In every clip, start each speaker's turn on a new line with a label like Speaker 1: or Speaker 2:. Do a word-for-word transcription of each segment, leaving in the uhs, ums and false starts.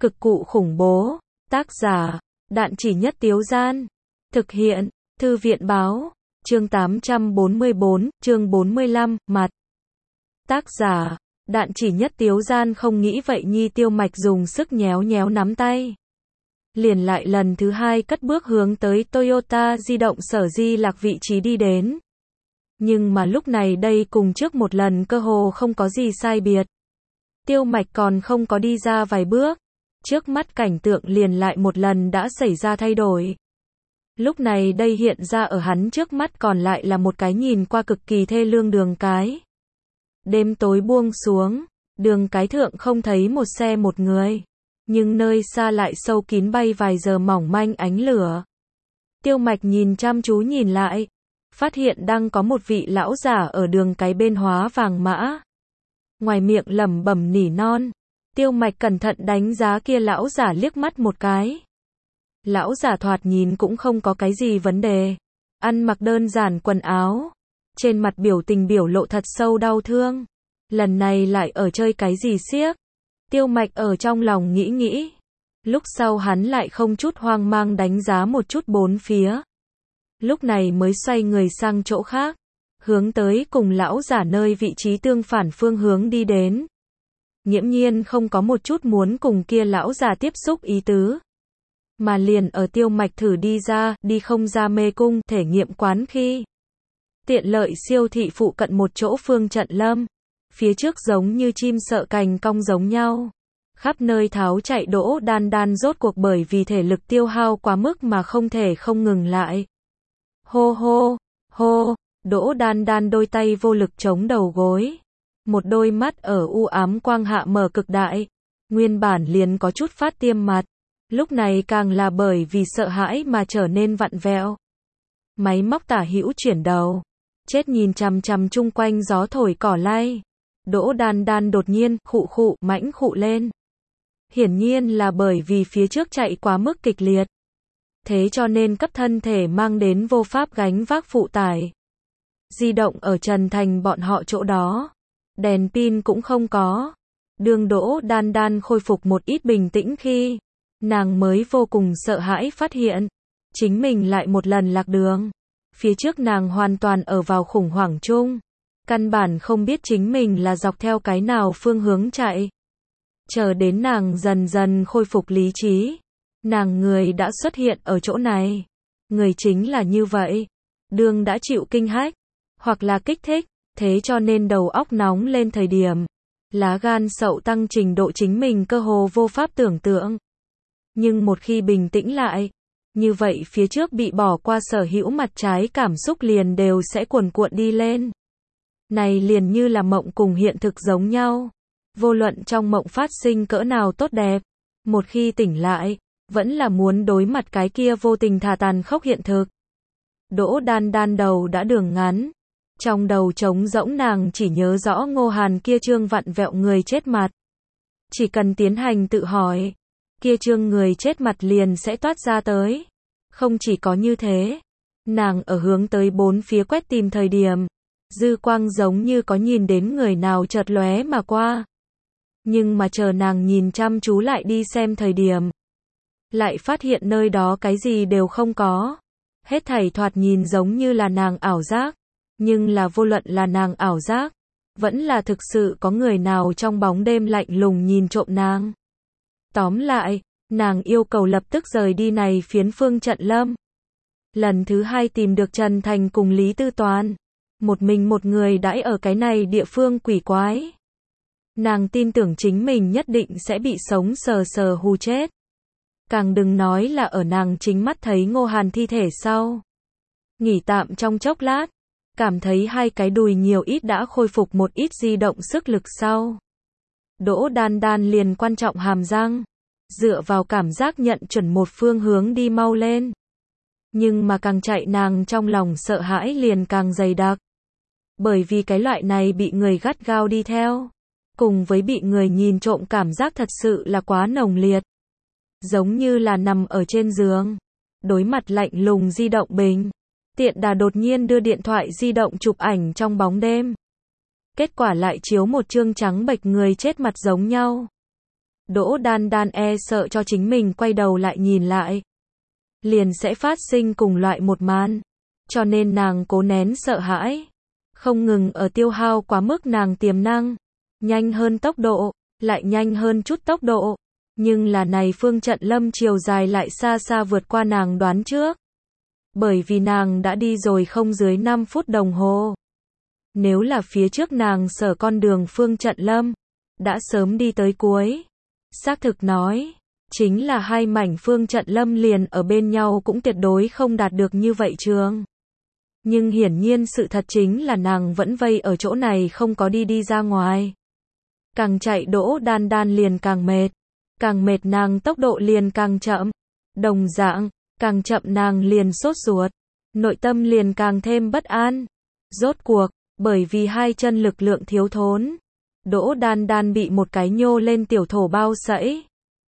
Speaker 1: Cực cụ khủng bố. Tác giả, Đạn Chỉ Nhất Tiếu Gian. Thực hiện, Thư viện báo. Chương tám trăm bốn mươi bốn, chương bốn mươi lăm, mặt. Tác giả, Đạn Chỉ Nhất Tiếu Gian không nghĩ vậy nhi. Tiêu Mạch dùng sức nhéo nhéo nắm tay. Liền lại lần thứ hai cất bước hướng tới Toyota di động Sở Di Lạc vị trí đi đến. Nhưng mà lúc này đây cùng trước một lần cơ hồ không có gì sai biệt. Tiêu Mạch còn không có đi ra vài bước, trước mắt cảnh tượng liền lại một lần đã xảy ra thay đổi. Lúc này đây hiện ra ở hắn trước mắt còn lại là một cái nhìn qua cực kỳ thê lương đường cái. Đêm tối buông xuống, đường cái thượng không thấy một xe một người, nhưng nơi xa lại sâu kín bay vài giờ mỏng manh ánh lửa. Tiêu Mạch nhìn chăm chú nhìn lại, phát hiện đang có một vị lão giả ở đường cái bên hóa vàng mã. Ngoài miệng lẩm bẩm nỉ non, Tiêu Mạch cẩn thận đánh giá kia lão giả liếc mắt một cái. Lão giả thoạt nhìn cũng không có cái gì vấn đề, ăn mặc đơn giản quần áo, trên mặt biểu tình biểu lộ thật sâu đau thương. Lần này lại ở chơi cái gì xiếc? Tiêu Mạch ở trong lòng nghĩ nghĩ. Lúc sau hắn lại không chút hoang mang đánh giá một chút bốn phía. Lúc này mới xoay người sang chỗ khác, hướng tới cùng lão giả nơi vị trí tương phản phương hướng đi đến. Nghiễm nhiên không có một chút muốn cùng kia lão giả tiếp xúc ý tứ. Mà liền ở Tiêu Mạch thử đi ra, đi không ra mê cung, thể nghiệm quán khi. Tiện lợi siêu thị phụ cận một chỗ phương trận lâm. Phía trước giống như chim sợ cành cong giống nhau. Khắp nơi tháo chạy Đỗ Đan Đan rốt cuộc bởi vì thể lực tiêu hao quá mức mà không thể không ngừng lại. Hô hô, hô, Đỗ Đan Đan đôi tay vô lực chống đầu gối. Một đôi mắt ở u ám quang hạ mở cực đại. Nguyên bản liền có chút phát tiêm mặt. Lúc này càng là bởi vì sợ hãi mà trở nên vặn vẹo. Máy móc tả hữu chuyển đầu. Chết nhìn chằm chằm chung quanh gió thổi cỏ lay. Đỗ Đan Đan đột nhiên, khụ khụ, mãnh khụ lên. Hiển nhiên là bởi vì phía trước chạy quá mức kịch liệt. Thế cho nên cấp thân thể mang đến vô pháp gánh vác phụ tải. Di động ở Trần Thành bọn họ chỗ đó. Đèn pin cũng không có. Đường Đỗ Đan Đan khôi phục một ít bình tĩnh khi nàng mới vô cùng sợ hãi phát hiện chính mình lại một lần lạc đường. Phía trước nàng hoàn toàn ở vào khủng hoảng chung. Căn bản không biết chính mình là dọc theo cái nào phương hướng chạy. Chờ đến nàng dần dần khôi phục lý trí. Nàng người đã xuất hiện ở chỗ này. Người chính là như vậy. Đường đã chịu kinh hách. Hoặc là kích thích. Thế cho nên đầu óc nóng lên thời điểm. Lá gan sậu tăng trình độ chính mình cơ hồ vô pháp tưởng tượng. Nhưng một khi bình tĩnh lại. Như vậy phía trước bị bỏ qua sở hữu mặt trái cảm xúc liền đều sẽ cuồn cuộn đi lên. Này liền như là mộng cùng hiện thực giống nhau. Vô luận trong mộng phát sinh cỡ nào tốt đẹp. Một khi tỉnh lại, vẫn là muốn đối mặt cái kia vô tình thà tàn khốc hiện thực. Đỗ Đan Đan đầu đã đường ngắn. Trong đầu trống rỗng nàng chỉ nhớ rõ Ngô Hàn kia trương vặn vẹo người chết mặt. Chỉ cần tiến hành tự hỏi, kia trương người chết mặt liền sẽ toát ra tới. Không chỉ có như thế, nàng ở hướng tới bốn phía quét tìm thời điểm, dư quang giống như có nhìn đến người nào chợt lóe mà qua. Nhưng mà chờ nàng nhìn chăm chú lại đi xem thời điểm, lại phát hiện nơi đó cái gì đều không có. Hết thảy thoạt nhìn giống như là nàng ảo giác, nhưng là vô luận là nàng ảo giác, vẫn là thực sự có người nào trong bóng đêm lạnh lùng nhìn trộm nàng. Tóm lại, nàng yêu cầu lập tức rời đi này phiến phương trận lâm. Lần thứ hai tìm được Trần Thành cùng Lý Tư Toàn. Một mình một người đãi ở cái này địa phương quỷ quái. Nàng tin tưởng chính mình nhất định sẽ bị sống sờ sờ hù chết. Càng đừng nói là ở nàng chính mắt thấy Ngô Hàn thi thể sau. Nghỉ tạm trong chốc lát. Cảm thấy hai cái đùi nhiều ít đã khôi phục một ít di động sức lực sau. Đỗ Đan Đan liền quan trọng hàm răng. Dựa vào cảm giác nhận chuẩn một phương hướng đi mau lên. Nhưng mà càng chạy nàng trong lòng sợ hãi liền càng dày đặc. Bởi vì cái loại này bị người gắt gao đi theo. Cùng với bị người nhìn trộm cảm giác thật sự là quá nồng liệt. Giống như là nằm ở trên giường. Đối mặt lạnh lùng di động bình. Tiện đà đột nhiên đưa điện thoại di động chụp ảnh trong bóng đêm. Kết quả lại chiếu một chương trắng bệch người chết mặt giống nhau. Đỗ Đan Đan e sợ cho chính mình quay đầu lại nhìn lại, liền sẽ phát sinh cùng loại một màn. Cho nên nàng cố nén sợ hãi, không ngừng ở tiêu hao quá mức nàng tiềm năng, nhanh hơn tốc độ, lại nhanh hơn chút tốc độ. Nhưng là này phương trận lâm chiều dài lại xa xa vượt qua nàng đoán trước. Bởi vì nàng đã đi rồi không dưới năm phút đồng hồ. Nếu là phía trước nàng sở con đường phương trận lâm, đã sớm đi tới cuối. Xác thực nói, chính là hai mảnh phương trận lâm liền ở bên nhau cũng tuyệt đối không đạt được như vậy trường. Nhưng hiển nhiên sự thật chính là nàng vẫn vây ở chỗ này không có đi đi ra ngoài. Càng chạy Đỗ Đan Đan liền càng mệt. Càng mệt nàng tốc độ liền càng chậm. Đồng dạng, càng chậm nàng liền sốt ruột. Nội tâm liền càng thêm bất an. Rốt cuộc, bởi vì hai chân lực lượng thiếu thốn, Đỗ Đan Đan bị một cái nhô lên tiểu thổ bao sẫy.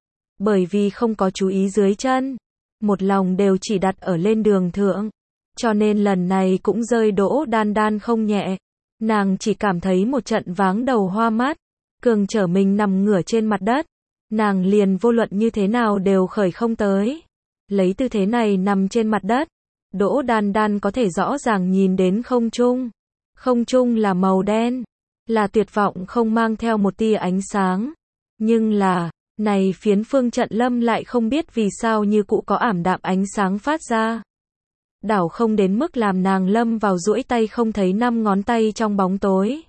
Speaker 1: Bởi vì không có chú ý dưới chân, một lòng đều chỉ đặt ở lên đường thượng. Cho nên lần này cũng rơi Đỗ Đan Đan không nhẹ. Nàng chỉ cảm thấy một trận váng đầu hoa mắt. Cường trở mình nằm ngửa trên mặt đất. Nàng liền vô luận như thế nào đều khởi không tới. Lấy tư thế này nằm trên mặt đất, Đỗ Đan Đan có thể rõ ràng nhìn đến không trung. Không trung là màu đen, là tuyệt vọng không mang theo một tia ánh sáng. Nhưng là, này phiến phương trận lâm lại không biết vì sao như cũ có ảm đạm ánh sáng phát ra. Đảo không đến mức làm nàng lâm vào duỗi tay không thấy năm ngón tay trong bóng tối.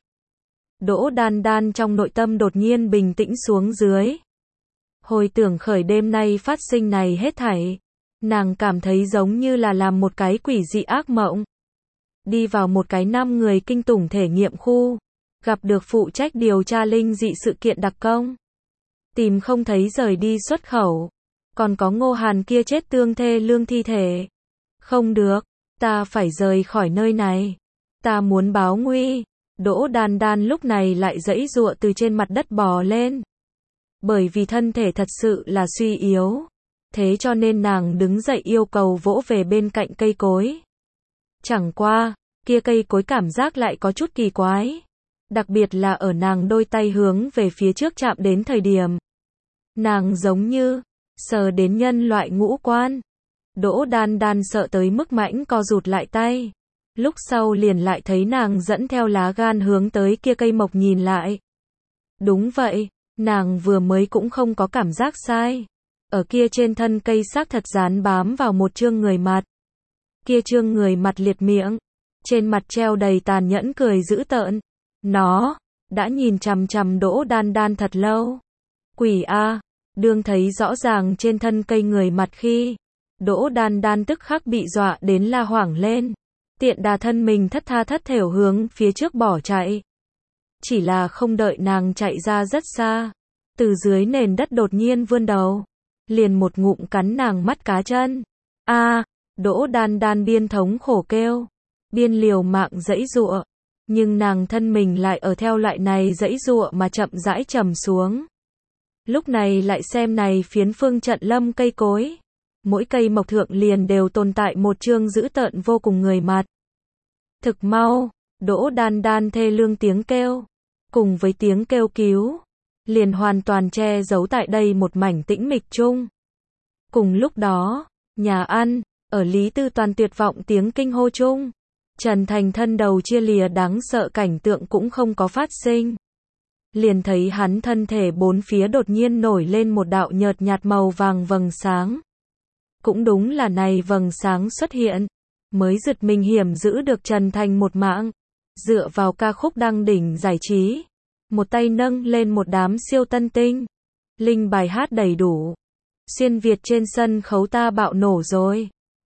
Speaker 1: Đỗ Đan Đan trong nội tâm đột nhiên bình tĩnh xuống dưới. Hồi tưởng khởi đêm nay phát sinh này hết thảy, nàng cảm thấy giống như là làm một cái quỷ dị ác mộng. Đi vào một cái năm người kinh tủng thể nghiệm khu, gặp được phụ trách điều tra linh dị sự kiện đặc công. Tìm không thấy rời đi xuất khẩu, còn có Ngô Hàn kia chết tương thê lương thi thể. Không được, ta phải rời khỏi nơi này. Ta muốn báo nguy. Đỗ Đan Đan lúc này lại giãy giụa từ trên mặt đất bò lên. Bởi vì thân thể thật sự là suy yếu. Thế cho nên nàng đứng dậy yêu cầu vỗ về bên cạnh cây cối. Chẳng qua, kia cây cối cảm giác lại có chút kỳ quái. Đặc biệt là ở nàng đôi tay hướng về phía trước chạm đến thời điểm. Nàng giống như, sờ đến nhân loại ngũ quan. Đỗ Đan Đan sợ tới mức mãnh co rụt lại tay. Lúc sau liền lại thấy nàng dẫn theo lá gan hướng tới kia cây mộc nhìn lại. Đúng vậy, nàng vừa mới cũng không có cảm giác sai. Ở kia trên thân cây xác thật dán bám vào một chương người mặt. Kia chương người mặt liệt miệng. Trên mặt treo đầy tàn nhẫn cười dữ tợn. Nó, đã nhìn chằm chằm Đỗ Đan Đan thật lâu. Quỷ a, đương thấy rõ ràng trên thân cây người mặt khi. Đỗ Đan Đan tức khắc bị dọa đến la hoảng lên. Tiện đà thân mình thất tha thất thểu hướng phía trước bỏ chạy. Chỉ là không đợi nàng chạy ra rất xa. Từ dưới nền đất đột nhiên vươn đầu. Liền một ngụm cắn nàng mắt cá chân. A, Đỗ Đan Đan biên thống khổ kêu. Biên liều mạng giãy giụa. Nhưng nàng thân mình lại ở theo loại này giãy giụa mà chậm rãi trầm xuống. Lúc này lại xem này phiến phương trận lâm cây cối. Mỗi cây mộc thượng liền đều tồn tại một chương dữ tợn vô cùng người mặt. Thực mau, Đỗ Đan Đan thê lương tiếng kêu, cùng với tiếng kêu cứu, liền hoàn toàn che giấu tại đây một mảnh tĩnh mịch chung. Cùng lúc đó, nhà ăn, ở Lý Tư Toàn tuyệt vọng tiếng kinh hô chung, Trần Thành thân đầu chia lìa đáng sợ cảnh tượng cũng không có phát sinh. Liền thấy hắn thân thể bốn phía đột nhiên nổi lên một đạo nhợt nhạt màu vàng vầng sáng. Cũng đúng là này vầng sáng xuất hiện, mới giật mình hiểm giữ được Trần Thành một mạng. Dựa vào ca khúc đăng đỉnh giải trí, một tay nâng lên một đám siêu tân tinh. Linh bài hát đầy đủ. Xuyên Việt trên sân khấu ta bạo nổ rồi.